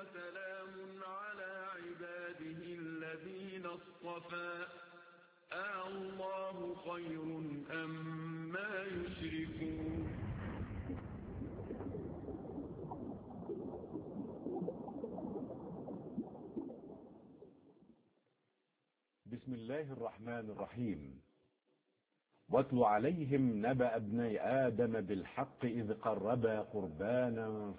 وسلام على عباده الذين اصطفى الله خير أما يشركون. بسم الله الرحمن الرحيم. واتل عليهم نبأ ابني آدم بالحق إذ قربا قربانا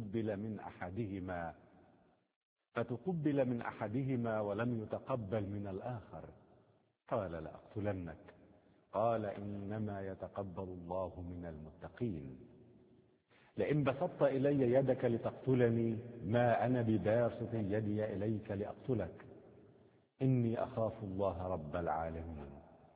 فتقبل من أحدهما ولم يتقبل من الآخر قال لأقتلنك قال إنما يتقبل الله من المتقين. لئن بسطت إلي يدك لتقتلني ما أنا بباسط يدي إليك لأقتلك إني أخاف الله رب العالمين.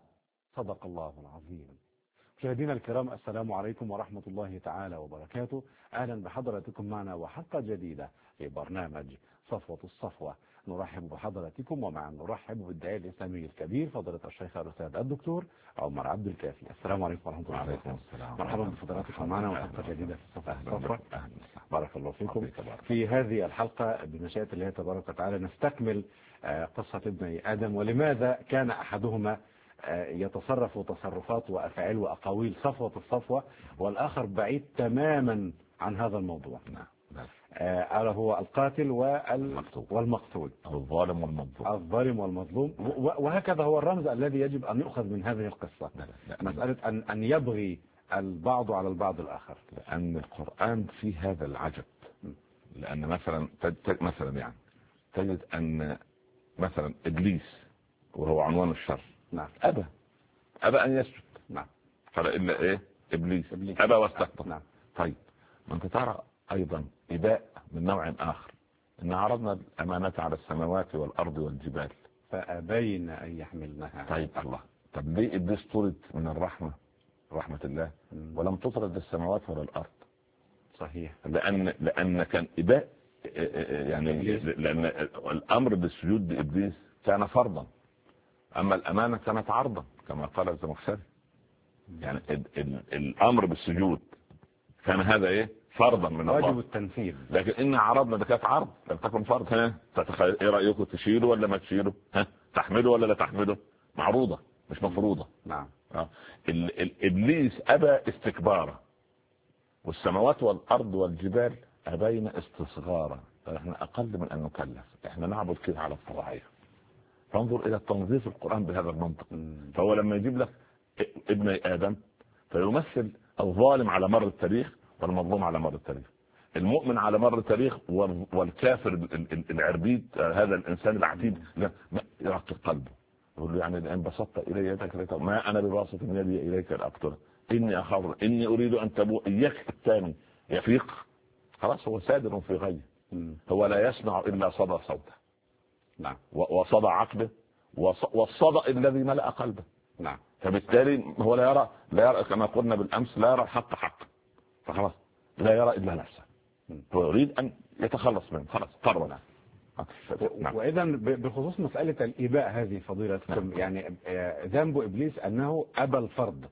صدق الله العظيم. مشاهدينا الكرام، السلام عليكم ورحمة الله تعالى وبركاته. أهلا بحضراتكم معنا وحلقة جديدة في برنامج صفوة الصفوة. نرحب بحضراتكم ومع نرحب بالداعية الإسلامي الكبير فضيلة الشيخ الأستاذ الدكتور عمر عبد الكافي. السلام عليكم ورحمة الله وبركاته. مرحبا بحضراتكم معنا وحلقة جديدة في صفوة الصفوة. بارك الله فيكم. في هذه الحلقة بمشيئة الله تبارك وتعالى نستكمل قصة ابني آدم، ولماذا كان أحدهما يتصرف تصرفات وأفعال وأقاويل صفوة الصفوة والآخر بعيد تماما عن هذا الموضوع. ألا هو القاتل والمقتول، الظالم والمظلوم. وهكذا هو الرمز الذي يجب أن يؤخذ من هذه القصة. مسألة أن يبغي البعض على البعض الآخر، لأن القرآن فيه هذا العجب. لأن مثلا يعني تجد أن مثلا إبليس وهو عنوان الشر أبى أن يسجد. قال إلا إيه؟ إبليس أبى واستكبر. طيب، ما أنت ترى أيضا إباء من نوع آخر، إن عرضنا الأمانة على السماوات والأرض والجبال فأبين أن يحملنها. طيب الله، طب ليه إبليس طرد من رحمة الله ولم تطرد السماوات ولا الأرض؟ صحيح، لأن كان إباء يعني لأن الأمر بالسجود لإبليس كان فرضا، أما الأمانة كانت عرضا كما قال الزمخشري. يعني الأمر بالسجود كان هذا إيه؟ فرضا من الله، واجب التنفيذ. لكن إن عرضنا ده كانت عرض، لم تكن فرض. إيه رأيكم، تشيله ولا ما تشيله؟ تحمله ولا لا تحمله؟ معروضة مش مفروضة. نعم. إبليس أبى استكبارا، والسماوات والأرض والجبال أبين استصغارا. احنا أقل من أن نكلف، احنا نعبد كده على الطبيعية. فانظر إلى تنظيف القرآن بهذا المنطق. فهو لما يجيب لك ابن آدم فيمثل الظالم على مر التاريخ والمظلوم على مر التاريخ، المؤمن على مر التاريخ والكافر العربيد، هذا الإنسان العتيد يرقق قلبه، يقول له يعني إن بسطت إلي يدك ما أنا بباسط يدي إليك لأقتلك إني أخاف إني أريد أن تبوء. إياك الثاني يفيق، خلاص هو سادر في غيه، هو لا يسمع إلا صدى صوته. نعم. وصدى عقله والصدى الذي ملأ قلبه. نعم. فبالتالي هو لا يرى كما قلنا بالأمس، لا يرى الحق حق، فخلاص لا يرى إلا نفسه، هو يريد أن يتخلص منه، خلاص قرر. وإذا بخصوص مسألة الإباء هذه فضيلتكم، يعني ذنب إبليس أنه أبى الفرض.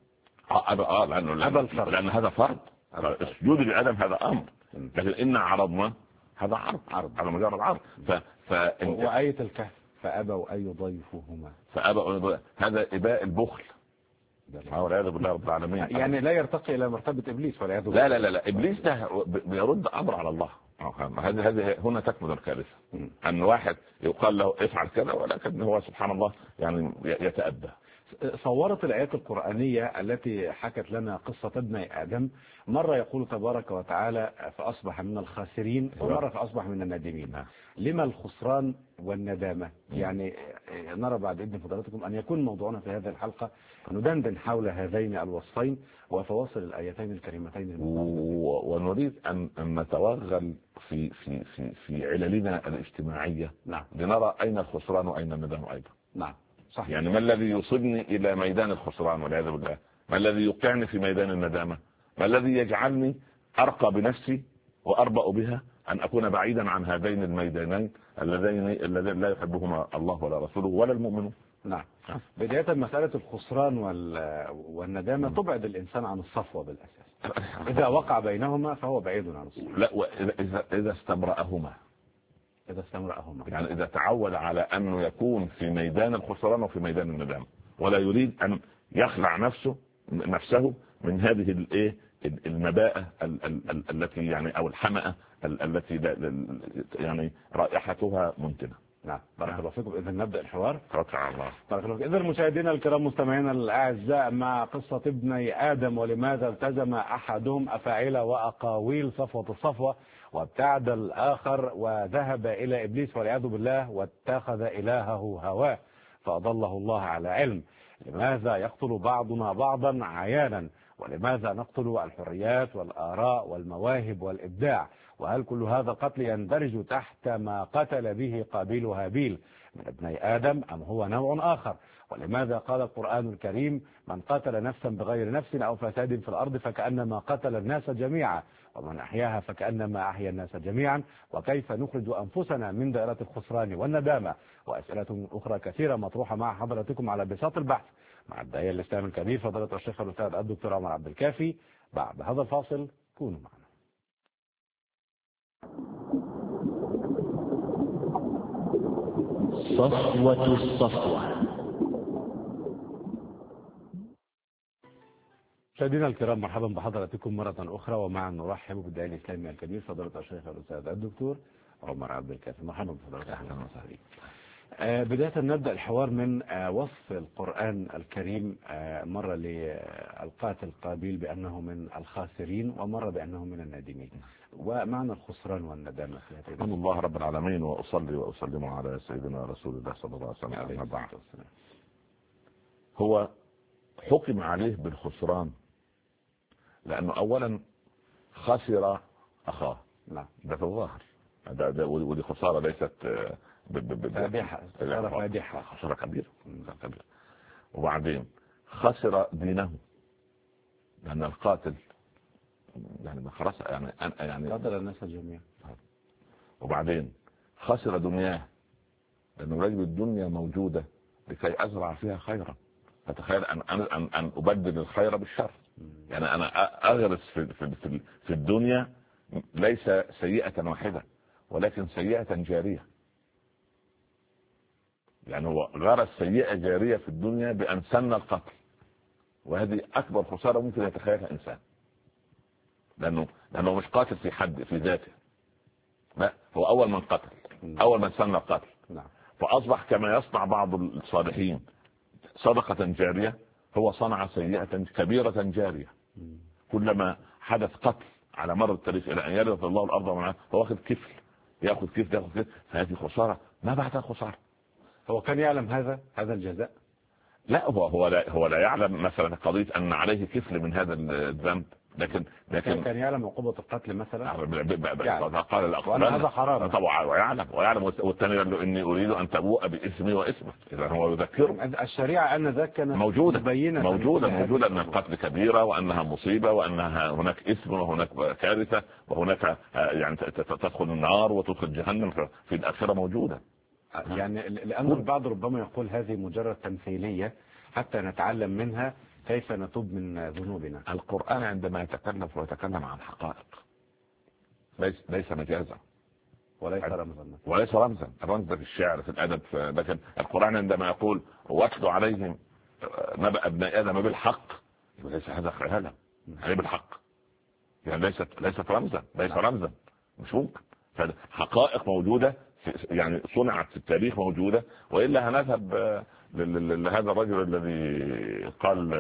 لأن هذا فرض، السجود لآدم هذا أمر، لكن إن عرضنا هذا عرض على مجرد عرض. وآية الكهف فأبوا أن يضيفوهما، هذا إباء البخل والعياذ بالله رب العالمين. يعني لا يرتقي إلى مرتبة إبليس والعياذ بالله. لا إبليس ده بيرد أمر على الله. هذه هنا تكمن الكارثة، أن واحد يقال له افعل كذا ولكن هو سبحان الله يعني يتأدى. صورت الآيات القرآنية التي حكت لنا قصة ابني آدم، مرة يقول تبارك وتعالى فأصبح من الخاسرين، ومرة فأصبح من النادمين. لما الخسران والندامة؟ يعني نرى بعد إذن فضلاتكم أن يكون موضوعنا في هذه الحلقة ندندن حول هذين الوصفين وفواصل الآيتين الكريمتين ونريد أن نتوغل في عللنا الاجتماعية. نعم. لنرى أين الخسران وأين الندم أيضا. نعم. صحيح. يعني ما الذي يوصلني إلى ميدان الخسران والعياذ بالله؟ ما الذي يوقعني في ميدان الندامة؟ ما الذي يجعلني أرقى بنفسي وأربأ بها أن أكون بعيدا عن هذين الميدانين اللذين لا يحبهما الله ولا رسوله ولا المؤمنون؟ نعم. بداية مسألة الخسران والندامة تبعد الإنسان عن الصفوة بالأساس. إذا وقع بينهما فهو بعيد عن الصفوة. لا، وإذا استمرأهما إذا استمرأهما، يعني إذا تعود على أنه يكون في ميدان الخسران وفي ميدان الندامة، ولا يريد أن يخلع نفسه من هذه الايه المباءة التي يعني او الحمأة التي يعني رائحتها منتنة. نعم. بارك الله فيكم. إذا نبدأ الحوار. توكل على الله. بارك الله فيكم. إذا مشاهدينا الكرام مستمعينا الأعزاء، مع قصة ابني آدم ولماذا التزم أحدهم أفاعيل وأقاويل صفوة الصفوة وابتعد الآخر وذهب إلى إبليس والعياذ بالله واتخذ إلهه هواه فأضله الله على علم. لماذا يقتل بعضنا بعضا عيانا؟ ولماذا نقتل الحريات والآراء والمواهب والإبداع؟ وهل كل هذا القتل يندرج تحت ما قتل به قابيل هابيل من ابني آدم أم هو نوع آخر؟ ولماذا قال القرآن الكريم من قتل نفسا بغير نفس أو فساد في الأرض فكأنما قتل الناس جميعا ومن أحياها فكأنما أحيا الناس جميعا؟ وكيف نخرج أنفسنا من دائرة الخسران والندامة؟ وأسئلة أخرى كثيرة مطروحة مع حضراتكم على بساط البحث مع الداعية الإسلامي الكبير فضيلة الشيخ الأستاذ الدكتور عمر عبد الكافي. بعد هذا الفاصل كونوا معنا. صفوة الصفوة. مشاهدينا الكرام، مرحبا بحضراتكم مرة أخرى، ومعا نرحب بالداعية الإسلامي الكبير فضيلة الشيخ الأستاذ الدكتور عمر عبد الكافي. مرحبا بفضيلتكم. أهلا وسهلا. بداية نبدأ الحوار من وصف القرآن الكريم، مرة للقاتل قابيل بأنه من الخاسرين ومرة بأنه من النادمين، ومعنى الخسران والندامة في هذه. الحمد لله رب العالمين، وأصلي وأسلم على سيدنا رسول الله صلى الله عليه وسلم. بعد هو حكم عليه بالخسران لأنه أولا خسر أخاه. نعم. ده في الظاهر ودي خسارة ليست فادحة، خسارة كبيرة. وبعدين خسر دينه لأن القاتل يعني خلاص يعني قتل الناس جميعا. وبعدين خسر دنياه لأنه رجل الدنيا موجودة لكي أزرع فيها خيرا. فتخيل أن أبدل الخير بالشر. يعني أنا أغرس في الدنيا ليس سيئة واحدة ولكن سيئة جارية. يعني هو غرس سيئة جارية في الدنيا بأن سن القتل، وهذه أكبر خسارة ممكن يتخيلها إنسان، لأنه مش قاتل في حد في ذاته، لا، هو أول من قتل، أول من سن القتل. فأصبح كما يصنع بعض الصالحين صدقة جارية، هو صنع سيئة كبيرة جارية. كلما حدث قتل على مر التاريخ إلى أن يرث الله الأرض ومن هو واخد كفل، يأخذ كفل، فهذه خسارة ما بعدها خسارة. هو كان يعلم هذا الجزاء؟ لا، هو لا يعلم مثلا قضية أن عليه كفل من هذا الذنب، لكن كان يعلم عقوبة القتل مثلا. قال الأقوال هذا حرام طبعا، ويعلم والثاني قال له إني أريد أن تبوء باسمي واسمك. إذا هو يذكره الشريعة أن ذاك كانت موجودة أن القتل كبيرة وأنها مصيبة وأنها هناك اسم وهناك كارثة وهناك يعني تدخل النار وتدخل جهنم في الآخرة موجودة. يعني لأن البعض ربما يقول هذه مجرد تمثيلية حتى نتعلم منها كيف نتوب من ذنوبنا. القرآن عندما يتكلم ويتكلم عن حقائق ليس مجازا وليس رمزا. الرمز ده في الشعر في الأدب، لكن القرآن عندما يقول واتل عليهم نبأ ابني آدم بالحق، ليس هذا خيالا، يعني بالحق، يعني ليست رمزا، مش ممكن. فحقائق موجودة يعني صنعت في التاريخ موجودة، وإلا هنذهب لهذا الرجل الذي قال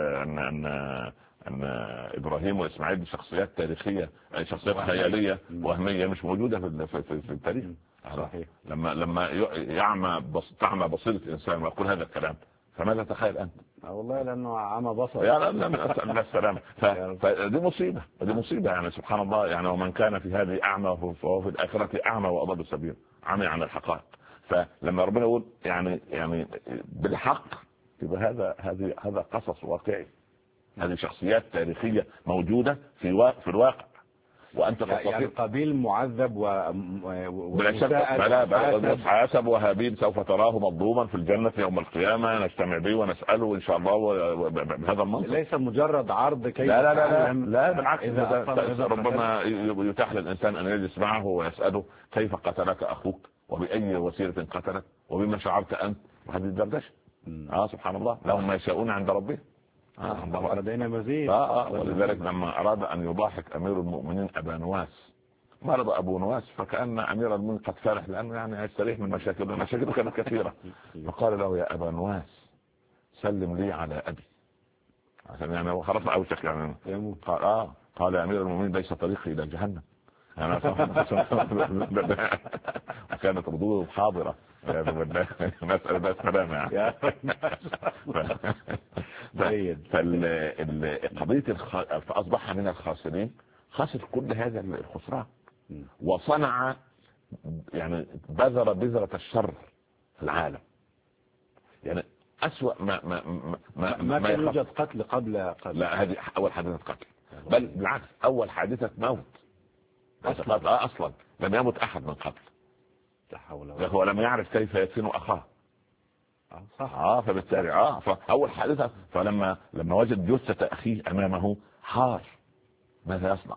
أن إبراهيم وإسماعيل شخصيات تاريخية، شخصيات خيالية وهمية مش موجودة في التاريخ. صحيح. لما تعمى بصيرة إنسان ويقول هذا الكلام، فماذا تخيل أنت؟ والله لأنه عمى بصر. لا أسأل السلام. فدي مصيبة يعني سبحان الله. يعني ومن كان في هذه أعمى فهو في الآخرة أعمى وأضل سبيل، عمي عن الحقائق. فلما ربنا يقول يعني بالحق، يبقى هذا قصص واقعي، هذه شخصيات تاريخية موجودة في الواقع، وأنت يعني قابيل معذب بلا شك حاسب وهابيل سوف تراه مظلوما في الجنة يوم القيامة، نجتمع به ونسأله إن شاء الله بهذا المنطق. ليس مجرد عرض كيف لا بالعكس، ربما يتاح للإنسان أن يجلس معه ويسأله كيف قتلك أخوك وبأي وسيلة قتلت وبما شعرت أنت، وهذه الدردشة. سبحان الله، لهم ما يشاءون عند ربهم. لدينا مزيد. ولذلك لما أراد أن يضاحك أمير المؤمنين أبا نواس، مرض أبو نواس، فكأن أمير المؤمنين قد فرح لأنه يعني يستريح من مشاكله كانت كثيرة. فقال له يا أبا نواس سلم لي على أبي، عشان يعني هو خلاص أوشك يعني. قال يا أمير المؤمنين ليس طريقي إلى جهنم. كانت ردوده حاضرة. نسأل سلامة يعني. فقضية فأصبح من الخاسرين، خسر كل هذا الخسران، وصنع يعني بذرة الشر في العالم. يعني أسوأ ما كان يوجد قتل قبل. لا، هذه أول حادثة قتل، بل بالعكس أول حادثة موت أصلا لم يمت أحد من قبل. هو لم يعرف كيف يدفن أخاه. صح. فبالتالي فأول حادثة، فلما وجد جثة أخيه أمامه حار، ماذا يصنع؟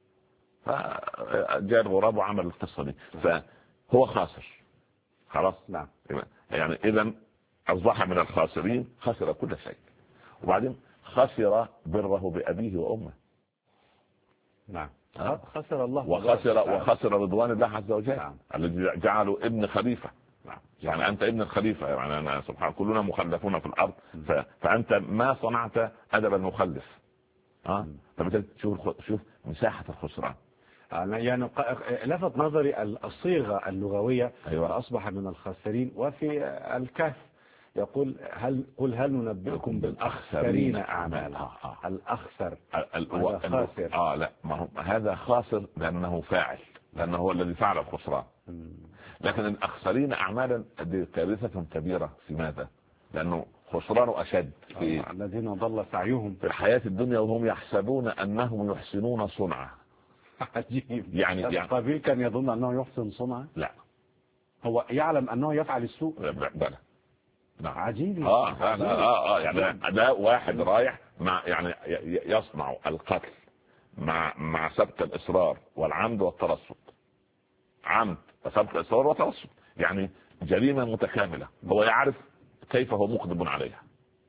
فجاء الغراب وعمل القصة دي. فهو خاسر خلاص. نعم. يعني إذن أصبح من الخاسرين، خسر كل شيء. وبعدين خسر بره بأبيه وأمه. نعم. خسر الله وخسر رضوان الله عز وجل. نعم. الذي جعله ابن خليفة. نعم. يعني أنت ابن الخليفة، يعني أنا سبحان كلنا مخلفون في الأرض. فأنت ما صنعت أدب المخلف. فبالتالي شوف مساحة الخسران. يعني لفت نظري الصيغة اللغوية. أيوة. أصبح من الخاسرين. وفي الكهف يقول قل هل ننبئكم بالأخسرين أعمالا. الأخسر خاسر. لا، ما هذا خاسر لأنه فاعل، لأنه هو الذي فعل الخسران. لكن الأخسرين أعمالا دي كارثة كبيرة. في ماذا؟ لأنه خسرانه أشد في الذين ضل سعيهم في الحياة الدنيا وهم يحسبون أنهم يحسنون صنعا. عجيب. يعني قابيل كان يظن أنه يحسن صنعا. لا، هو يعلم أنه يفعل السوء. بلى. نعم. عجيب. يعني ده واحد رايح مع يعني يصنع القتل مع سبق الإصرار والعمد والترصد. عمد وسبق الإصرار والترصد، يعني جريمة متكاملة. هو يعرف كيف هو مقدم عليها،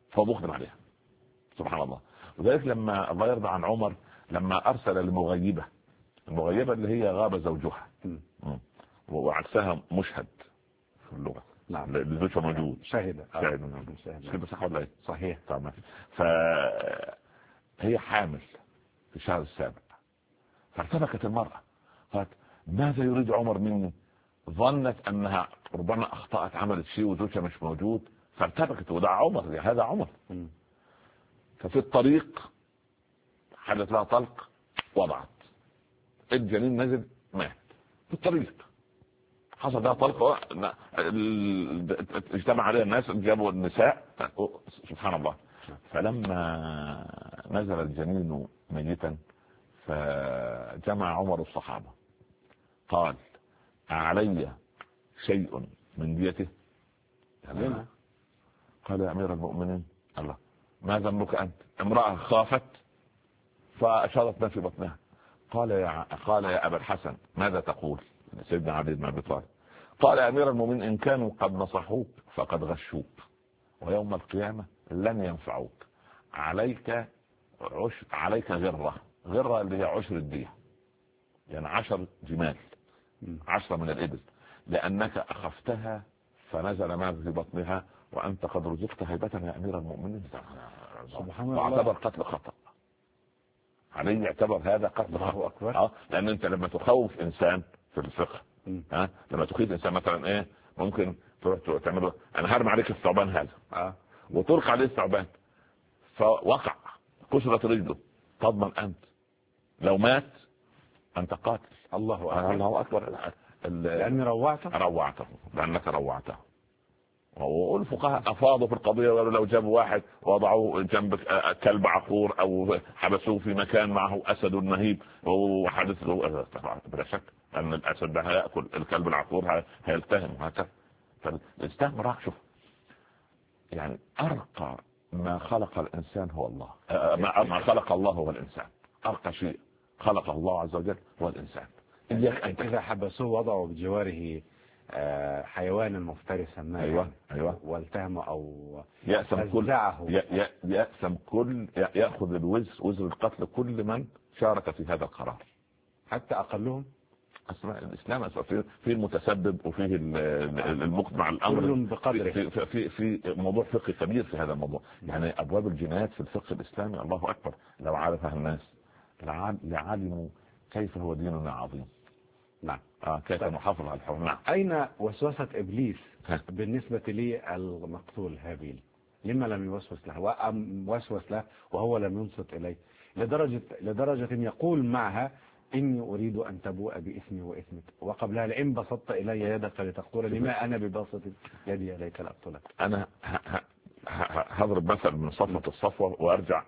سبحان الله. وذلك لما الله يرضى عن عمر لما أرسل المغيبة اللي هي غاب زوجها، وعكسها مشهد في اللغة. نعم. الزوج موجود. شاهد. صح ولا ايه؟ صحيح. تمام. فهي حامل في الشهر السابع، فارتبكت المرأة، قالت ماذا يريد عمر مني؟ ظنت انها ربما اخطأت، عملت شيء وزوجها مش موجود، فارتبكت. وده عمر، هذا عمر. ففي الطريق حدث لها طلق، وضعت الجنين، نزل مات في الطريق. حصل لها طلق، اجتمع عليها الناس، جابوا النساء، سبحان الله. فلما نزل الجنين ميتا فجمع عمر الصحابة، قال أعلي شيء من ديته؟ قال يا أمير المؤمنين الله ما ذنبك أنت؟ امرأة خافت فأشارت ما في بطنها. قال يا أبا الحسن ماذا تقول؟ سيدنا علي بن أبي طالب قال يا أمير المؤمنين إن كانوا قد نصحوك فقد غشوك، ويوم القيامة لن ينفعوك. عليك غرة اللي هي عشر الدية، يعني 10 جمال، 10 من الإبل، لأنك أخفتها فنزل ما في بطنها وأنت قد رزقت هيبة يا أمير المؤمنين. سبحان الله. واعتبر قتل خطأ. علي يعتبر هذا قتل خطأ. لأن أنت لما تخوف إنسان في الفقه، لما تخيف إنسان مثلا إيه، ممكن تروح تعمله أنا هرمي عليك الثعبان هذا، وتلقى عليه الثعبان فوقع كسرت رجله، تضمن أنت لو مات أنت قاتل. الله أكبر. لأنك روعته. والفقهاء أفاضوا في القضية، وقالوا لو جابوا واحد وضعوه جنب كلب عقور أو حبسوه في مكان معه أسد مهيب وحدث له، بلا شك أن الأسد ده هيأكل الكلب العقور، هيلتهم وهكذا. فالإسلام راح شوف، يعني أرقى ما خلق الإنسان هو الله، ما خلق الله هو الإنسان. أرقى شيء خلق الله عز وجل هو الإنسان. إذا حبسوه وضعوا بجواره حيوانا مفترسا ما أيوة. والتهمه او يأسم كل يأخذ وزر القتل كل من شارك في هذا القرار، حتى أقلهم. الإسلام في المتسبب وفيه المقنع الأمر بقدره. في موضوع فقهي كبير في هذا الموضوع. يعني أبواب الجنايات في الفقه الإسلامي الله أكبر لو عرفها الناس لعلموا كيف هو ديننا عظيم. نعم. كيف نحافظ على الحرمة. نعم. أين وسوسة إبليس بالنسبة لي المقتول هابيل؟ لما لم يوسوس له ووسوس له وهو لم ينصت إليه لدرجة يقول معها إني أريد أن تبوء بإثمي وإثمك، وقبلها لئن بسطت إلي يدك لتقتلني ما أنا بباسط يدي إليك لأقتلك. أنا هضرب مثل من صفوة الصفوة وأرجع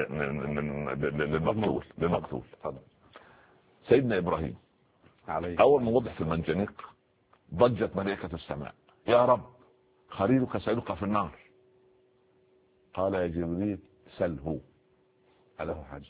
للمقتول. سيدنا إبراهيم أول ما وضع في المنجنيق ضجت ملائكة السماء يا رب خليلك سيلقى في النار. قال يا جبريل سله أله حاجة.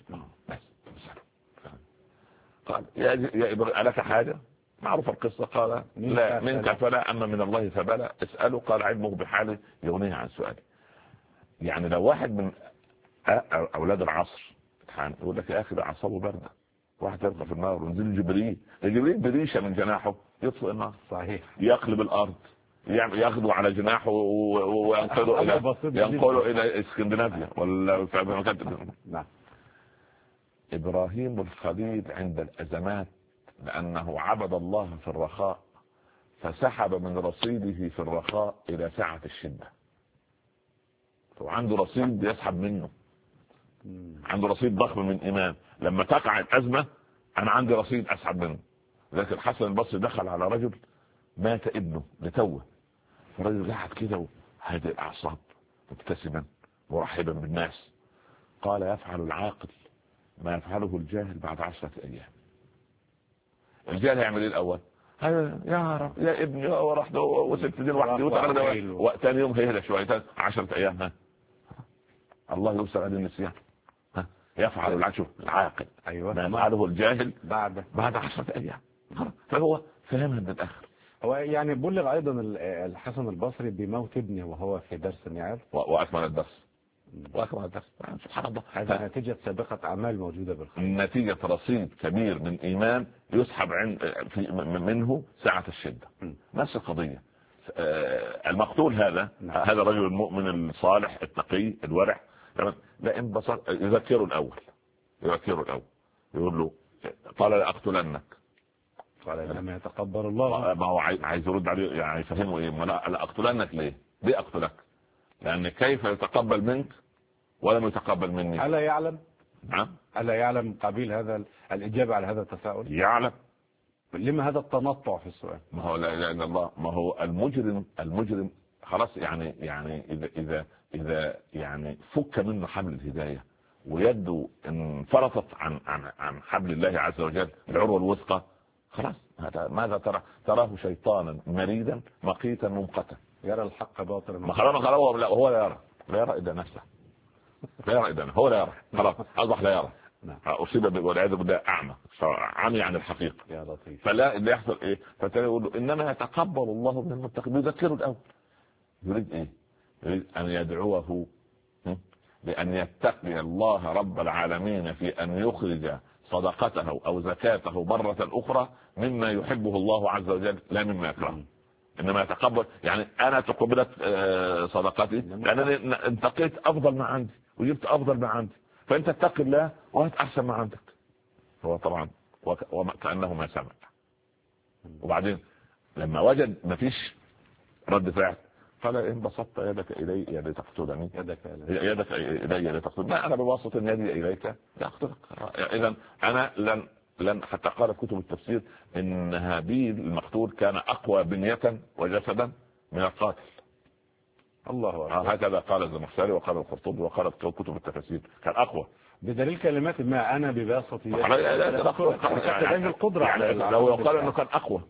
قال يا إبراهيم ألك حاجة؟ معروف القصة. قال لا منك فلا أما من الله فبلا اسأله. قال علمه بحاله يغنيه عن سؤالي. يعني لو واحد من أولاد العصر يقول لك يا أخي ده أعصابه باردة، واحد يلقى في النار ونزل جبريل بريشة من جناحه يطفئ النار. صحيح. يقلب الأرض ياخذوا على جناحه وينقلوا إلى اسكندنافيا ولا في مكان. نعم. إبراهيم الخليل عند الأزمات لأنه عبد الله في الرخاء فسحب من رصيده في الرخاء إلى ساعة الشدة. وعنده رصيد يسحب منه، عنده رصيد ضخم من إيمان. لما تقع الأزمة أنا عندي رصيد أسحب منه. لكن الحسن البصري دخل على رجل مات ابنه لتوه، الرجل قاعد كده هذه الأعصاب مبتسما مرحبا بالناس. قال يفعل العاقل ما يفعله الجاهل بعد 10 أيام. الجاهل يعمل ايه الاول؟ يا رب يا ابني وراح وست دين واحد وثاني يوم هيهدى شويه 10 ايام. الله يوسع على النسيان. يفعل العاقل ما يفعله الجاهل بعد 10 ايام. فهو فهمها من الاخر. هو يعني بلغ ايضا الحسن البصري بموت ابنه وهو في درس النعال واكمل الدرس سبحان الله. هذا نتيجة سابقة أعمال موجودة بالخير، نتيجة رصيد كبير من إيمان يسحب منه ساعة الشدة. نفس القضية. المقتول هذا الرجل المؤمن الصالح التقي الورع لا انبسط يذكره الأول يقول له قال لأقتلنك. قال لما يتقبل الله. ما هو عايز يرد عليه يعني يفهمه ايه؟ لا أقتلنك ليه أقتلك؟ لأن كيف يتقبل منك ولم يتقبل مني؟ ألا يعلم؟ ألا يعلم قبيل هذا الإجابة على هذا التساؤل؟ يعلم. لما هذا التنطع في السؤال؟ ما هو لا إله إلا الله. ما هو المجرم خلاص يعني إذا يعني فك منه حبل الهداية ويده انفرطت عن حبل الله عز وجل العروة الوثقى خلاص. ماذا تراه شيطانا مريدا مقيتا ممقتا يرى الحق باطلا. ما خلاص هو لا يرى إلا نفسه. هو لا يرى خلاص أصبح لا يرى. أصيب والعياذ بالله أعمى عمي عن الحقيقة. يا لطيف. فلا اللي يحصل إيه؟ فتلاقي يقول له إنما يتقبل الله من المتقين. يذكره الأول. يريد إيه؟ يريد أن يدعوه لأن يتقي الله رب العالمين في أن يخرج صدقته أو زكاته مرة أخرى مما يحبه الله عز وجل لا مما يكرهه. إنما يتقبل يعني أنا تقبلت صدقتي لأنني انتقيت أفضل ما عندي وجبت أفضل ما عندي، فأنت اتق الله وهات أحسن ما عندك. هو طبعا وكأنه ما سمع. وبعدين لما وجد ما فيش رد فعل قال إن بسطت يدك إلي لتقتلني يدك إلي لتقتلني ما أنا ببسط يدي إليك لأقتلك. إذن أنا لن حتى قال كتب التفسير إن هابيل المقتول كان أقوى بنية وجسدا من القاتل. الله هكذا قال الزمخشري وقال القرطبي وقال كتب التفسير كان أقوى بدليل كلمات ما أنا بباسط يدي القدرة على لو يقال إنه كان أقوى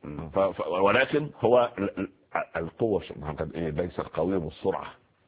ولكن هو القوة ليس القوي بالسرعة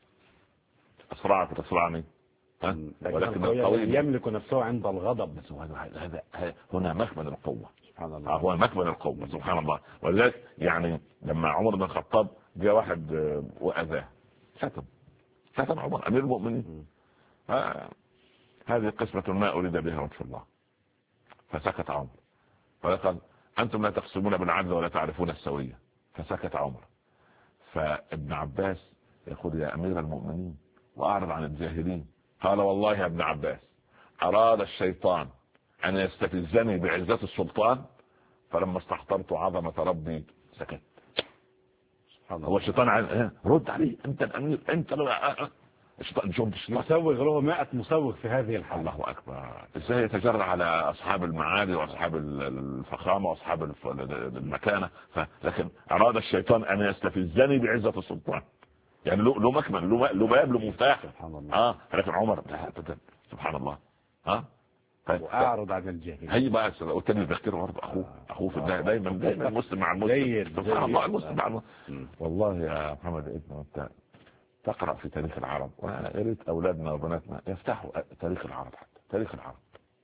أسرعك وتسرعني ولكن القوي يملك نفسه عند الغضب. هنا مخمن القوة سبحان الله. هو مكمن القوة سبحان الله. ولذلك يعني لما عمر بن الخطاب جاء واحد وأذاه شتم عمر أمير المؤمنين، هذه قسمة ما أريد بها وجه الله، فسكت عمر. فقال أنتم لا تقسمون بالعدل ولا تعرفون السوية، فسكت عمر. فابن عباس يقول يا أمير المؤمنين وأعرض عن الجاهلين. قال والله يا ابن عباس أراد الشيطان أن يستفزني بعزة السلطان، فلما استحضرت عظمة ربي سكت. هو الشيطان رد عليه، أنت الأمير، أنت الشيطان مسوغ له 100 مسوغ في هذه الحالة. الله أكبر. إزاي يتجرأ على أصحاب المعالي وأصحاب الفخامة وأصحاب المكانة. لكن أراد الشيطان أن يستفزني بعزة السلطان، يعني له مكمن، له باب، له مفتاح. لكن عمر سبحان الله. وأعرض عن الجاهلين. هي بقى والتاني يذكره برضه أخوه في الله. دايما المسلم مع المسلم. سبحان الله. المسلم مع المسلم. والله يا محمد ابن أنت تقرأ في تاريخ العرب، وأنا أريد أولادنا وبناتنا يفتحوا تاريخ العرب، حتى تاريخ العرب.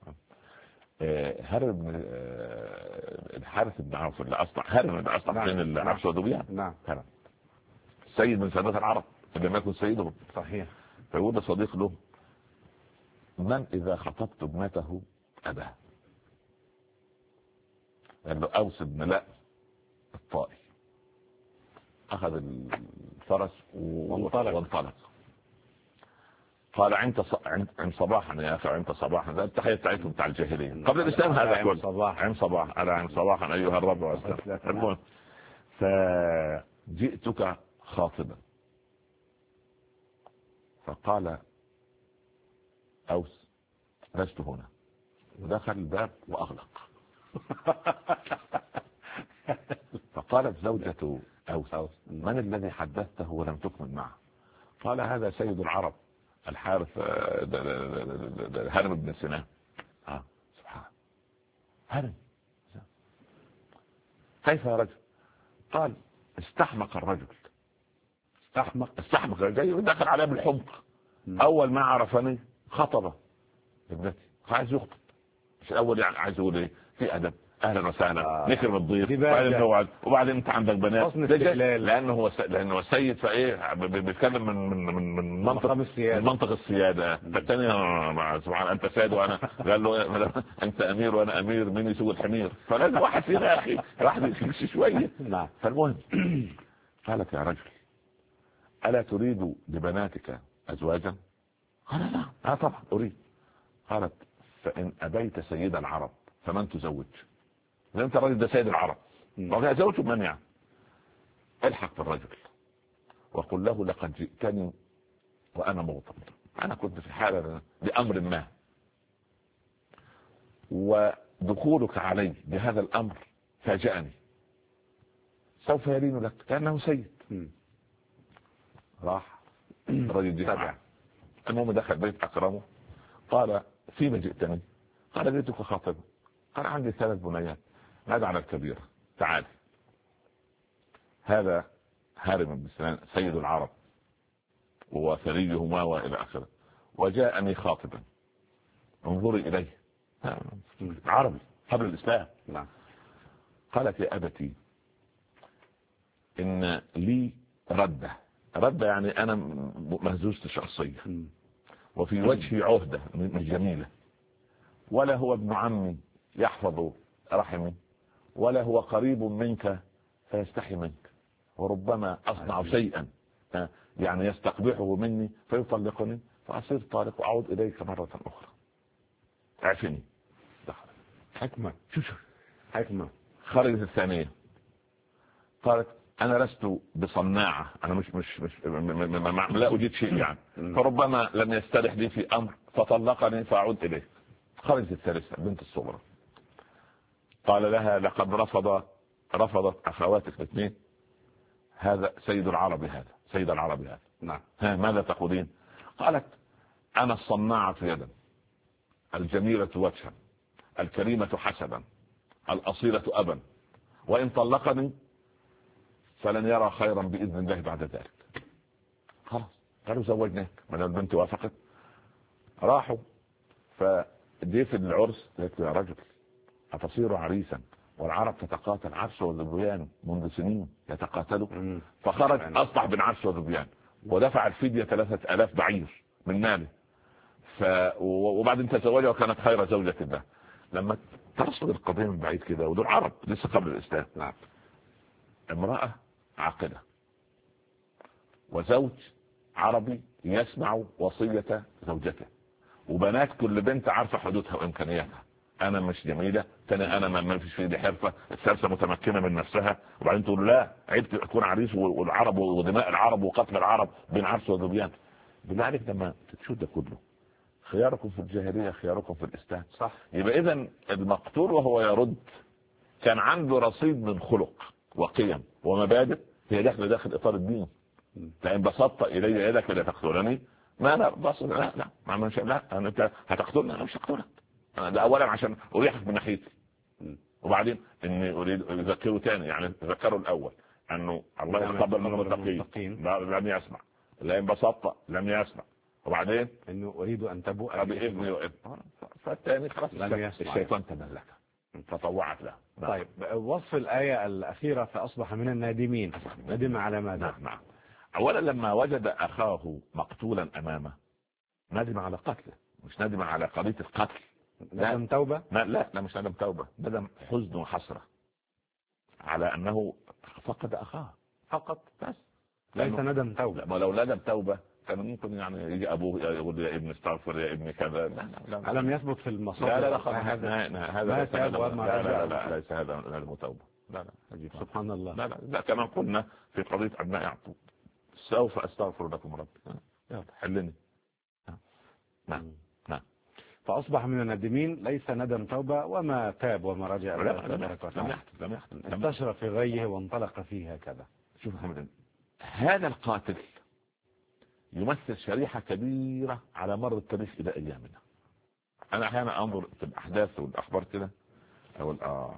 الحارث بن عوف اللي أصلح هرم اللي أصلح بين العرش ودوبيان. نعم. سيد من سادات العرب اللي ما يكون سيدهم. صحيح. فيقول صديق له من إذا خطبت ابنته أباه؟ قال له أوس بن لا الطائي. أخذ الفرس وانطلق. قال عند صباحا يا أخي، عند صباحا. ده التحية بتاعتهم بتاع الجاهلية قبل الإسلام. هذا عند صباح على عند صباحا أيها الرب والسلام. فجئتك خاطبا. فقال أوس لست هنا، ودخل الباب وأغلق. فقالت زوجة أوس من الذي حدثته ولم تكمل معه؟ قال هذا سيد العرب الحارث هرم بن سنان. سبحان هرم. كيف يا رجل؟ قال استحمق الرجل. استحمق جاي دخل عليها بالحمق. أول ما عرفني خطبه ابنتي، عايز يخطب. مش الأول يعني عايز يقول ايه في أدب، اهلا وسهلا، نكرم الضيف، وبعدين نوعد، وبعدين انت عندك بنات. لانه هو سيد، فايه بيتكلم من منطق السياده. فالثاني سبحان انت سيد وانا قال له انت امير وانا امير، مين يسوق الحمير؟ فلازم واحد فينا يا اخي واحد يمشي شويه. فالمهم قالت يا رجل الا تريد لبناتك ازواجا؟ قال لا. طبعا اريد. قالت فان ابيت سيد العرب فمن تزوج؟ انت الرجل ده سيد العرب، زوج من يعني؟ الحق بالرجل وقل له لقد جئتني وانا مغضب، انا كنت في حالة لامر ما، ودخولك علي بهذا الامر فاجأني، سوف يلين لك لانه سيد. راح الرجل دي معه. المهم دخل بيت اكرمه. قال فيما جئتني؟ قال جئتك خاطبا. قال عندي 3 بنيات، نادى على الكبيرة تعال، هذا هارم بن سنان سيد العرب وثريهما والى اخره، وجاءني خاطبا، انظري اليه. عربي قبل الاسلام. قالت يا ابتي ان لي ردة يعني انا مهزوزة الشخصية، وفي وجهي عهدة من جميلة، ولا هو ابن عمي يحفظ رحمي، ولا هو قريب منك فيستحي منك، وربما أصنع شيئا يعني يستقبحه مني فيطلقني فأصير طالق وأعود إليك مرة أخرى، اعفني. دخل حكمة. حكمة. خرجت الثانية. قالت أنا لست بصناعة، أنا مش لا أجيد شيء يعني، فربما لم يسترح لي في أمر فطلقني فأعود إليه. خرجت الثالثة بنت الصغرى. قال لها لقد رفضت أخواتك الاثنين هذا سيد العرب، هذا سيد العرب هذا. نعم. ماذا تقولين؟ قالت أنا الصناعة يدا، الجميلة وجها، الكريمة حسبا، الأصيلة أبا، وإن طلقني فلن يرى خيرا بإذن الله بعد ذلك. خلاص قالوا زوجناك. من البنت وافقت. راحوا فدي في العرس قالت يا رجل أتصير عريسا والعرب تتقاتل عرش وذبيان منذ سنين يتقاتلوا، فخرج أصبح بين عرش وذبيان ودفع الفدية 3000 بعير من ماله. وبعدين تزوجها وكانت خير زوجة له. لما ترصد القضية من بعيد كده، ودول عرب لسه قبل الإسلام، نعم، امرأة عاقلة وزوج عربي يسمع وصية زوجته، وبنات كل بنت عارفة حدودها وإمكانياتها. أنا مش جميلة، تاني أنا ما فيش في ايدي حرفة، الثالثة متمكنة من نفسها، وبعدين تقول لا عيب تكون عريس والعرب ودماء العرب وقتل العرب بين عرس وذبيان. بالله عليك لما تشوف ده كله، خياركم في الجاهلية خياركم في الإسلام. صح. يبقى إذن المقتول وهو يرد كان عنده رصيد من خلق وقيم ومبادئ هي داخل إطار الدين. لأن بسطت إلي يدك لا تقتلني، ما أنا بصد لا أنت هتقتلني، أنا مش هقتلك. ده أولا عشان أريحك من ناحيتي، وبعدين إني أريد أذكره تاني، يعني ذكره الأول أنه الله يتقبل من المتقين لم يسمع، لأن بسطت لم يسمع، وبعدين إنه أريد أن تبوء بإذني فالتاني خلاص الشيطان تملك تطوعت له. طيب، وصف الآية الأخيرة فأصبح من النادمين، ندم على ماذا؟ نعم. أولا لما وجد أخاه مقتولا أمامه ندم على قتله، مش ندم على قضية القتل. ندم توبة؟ لا مش ندم توبة، ندم حزن وحسرة على أنه فقد أخاه فقط بس، ليس ندم توبة. ما لو ندم توبة كان ممكن يعني يجي أبوه يقول يا ابني استغفر يا ابني كذا. لا ألم يثبت في المصادر؟ هذا ليس هذا ندم توبة. لا سبحان الله. لا كما قلنا في قضية أبناء يعقوب، سوف أستغفر لكم ربي، حلني. نعم. فأصبح من الندمين، ليس ندم توبة وما تاب وما رجع. لم يحدث. انتشر في غيه وانطلق فيه هكذا. شوف هذا القاتل يمثل شريحة كبيرة على مر التاريخ إلى أيامنا. أنا أحيانا أنظر في الأحداث والأخبار كده أقول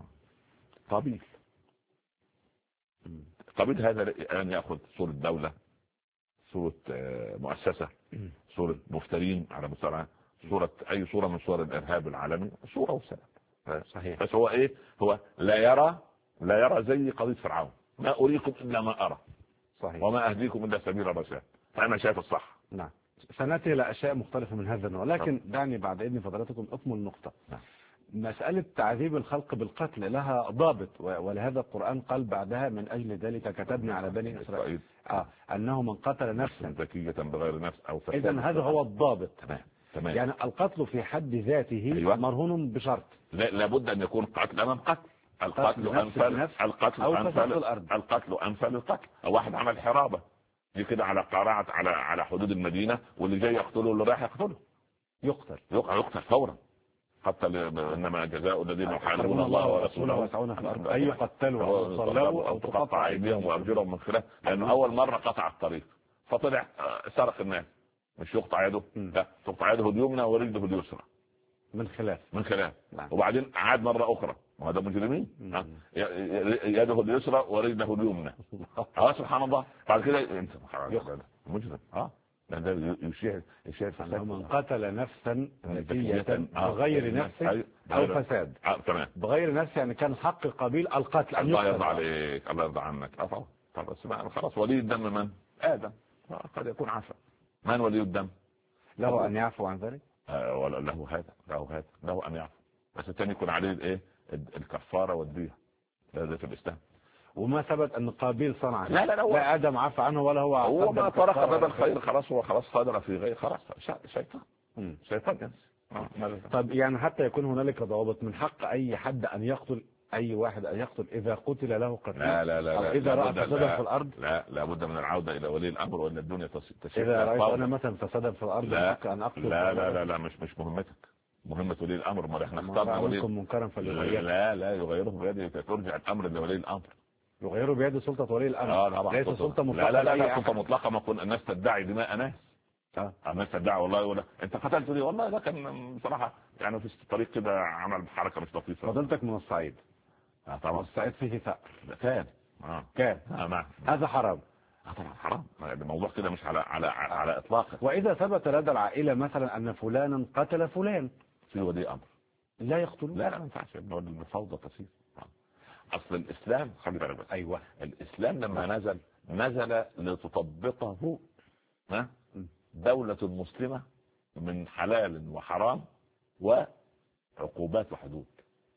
قبيل هذا الآن يأخذ صورة دولة، صورة مؤسسة، صورة مفترين على مستوى، صورة أي صورة من صور الإرهاب العالمي، صورة وسلام. صحيح. بس هو إيه؟ هو لا يرى زي قضية فرعون، ما أريكم إلا ما أرى. صحيح. وما أهديكم إلا سبيل الرشاد، فأنا شايف الصح. نعم. سنأتي إلى أشياء مختلفة من هذا النوع، لكن دعني بعد إذن فضلاتكم أكمل نقطة. مسألة تعذيب الخلق بالقتل لها ضابط، ولهذا القرآن قال بعدها من أجل ذلك كتبنا على بني إسرائيل أنه من قتل نفسا زكية بغير نفس أو فساد. إذن هذا هو الضابط. تمام. يعني القتل في حد ذاته مرهون بشرط، لابد أن يكون قتل أمام قتل. القتل أنفل القتل. واحد عمل حرابة دي كده على قارعة على حدود المدينة، واللي جاي يقتله اللي رايح يقتله يقتل فورا. قتل إنما جزاء الذين يحاربون الله ورسوله ويسعون في الأرض أن يقتلوا أو يصلبوا أو تقطع أيديهم وأرجلهم من خلاف، لأنه أول مرة قطع الطريق فطلع سرق الناس، مش يقطع يده، لا تقطع يده اليمنى ورجله اليسرى من خلاف. وبعدين عاد مرة أخرى، وهذا مجرمين، يده اليسرى ورجله اليمنى. سبحان الله. بعد كده انت مجرم. يشير من قتل نفسا نتيجة بغير نفس أو فساد. تمام. بغير نفس يعني كان حق قبيل القتل. الله يرضى عليك، الله يرضى عنك. خلاص ولي الدم من آدم، قد يكون عفا. من ولي الدم؟ له أن يعفو عن ذلك؟ ولا له أن يعفو، بس الثاني يكون عليه الايه الكفارة والدية. ده في الإسلام. وما ثبت أن قابيل صنع. لا آدم عفى عنه ولا هو ما طرق باب الخير، خلاص هو خادر في غير، خلاص شيطان. طب يعني حتى يكون هنالك ضوابط، من حق أي حد أن يقتل أي واحد أن يقتل إذا قتل له قتل؟ لا أو إذا رأى فسادا في الأرض؟ لا بد من العودة إلى ولي الأمر، وإن الدنيا تسير. إذا رأيت أنا مثلا فسادا في الأرض أن أقتل؟ لا مش مهمتك، مهمة ولي الأمر. ما احنا اخترنا ولي منكرا فليغيره. لا يغيره بيده، ترجع الأمر لولي الأمر. يغيره بيد سلطة ولي الأمر. ليس سلطة مطلقة. لا سلطة مطلقة. ما كنا الناس تدعي دماء ناس. الناس تدعي والله ولا انت قتلت دي، والله ده كان بصراحة يعني في الطريق كده عمل حركة مش لطيفة. فضلتك من الصعيد. طبعا الصعيد فيه ثأر. كان هذا حرام. طبعا حرام. الموضوع كده مش على إطلاقه. وإذا ثبت لدى العائلة مثلا أن فلانا قتل فلان، في ولي أمر لا يقتلون. لا ما ينفعش، الفوضى تصير. اصل الاسلام خلي بالك بس. ايوه الاسلام لما نزل لتطبقه دولة مسلمة من حلال وحرام وعقوبات وحدود.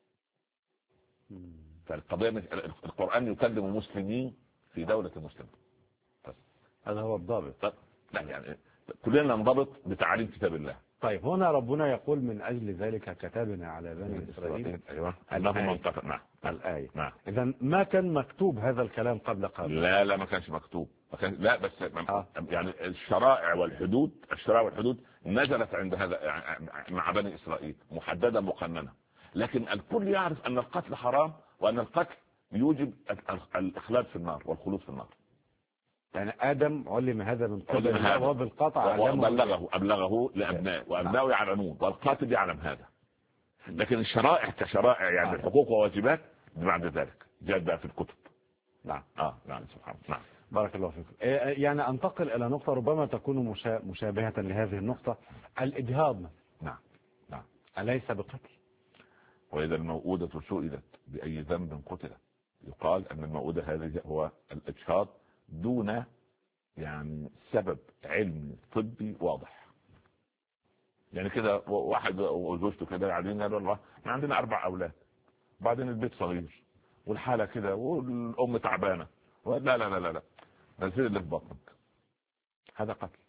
فالقضية القرآن يكلم مسلمين في دولة مسلمة. هذا هو الضابط. لا يعني كلنا ننضبط بتعاليم كتاب الله. طيب هنا ربنا يقول من أجل ذلك كتبنا على بني إسرائيل. أيوة. الآية. الآية. نعم. إذا ما كان مكتوب هذا الكلام قبل قبل. لا ما كانش مكتوب. لا بس يعني الشرائع والحدود نزلت عند هذا مع بني إسرائيل محددة مقننة، لكن الكل يعرف أن القتل حرام وأن القتل يوجب الإخلاد في النار والخلود في النار. يعني آدم علم هذا من قبل الله وبالقطع أبلغه لأبنائه وأبنائه يعلمون والقاتل يعلم هذا. لكن الشرائع كشرائع يعني الحقوق وواجبات بعد ذلك جاءت بقى في الكتب. نعم. نعم سبحان الله. نعم. بارك الله فيكم. يعني أنتقل إلى نقطة ربما تكون مشابهة لهذه النقطة، الإجهاض. نعم. أليس بقتل؟ وإذا الموءودة سئلت بأي ذنب قتلت، يقال أن الموءودة هذه هو الإجهاض دون يعني سبب علمي طبي واضح. يعني كده واحد وزوجته كده قاعدين قالوا والله ما عندنا 4 أولاد، بعدين البيت صغير والحالة كده والأم تعبانة، لا لا لا لا لا نزل اللي في بطنك. هذا قتل.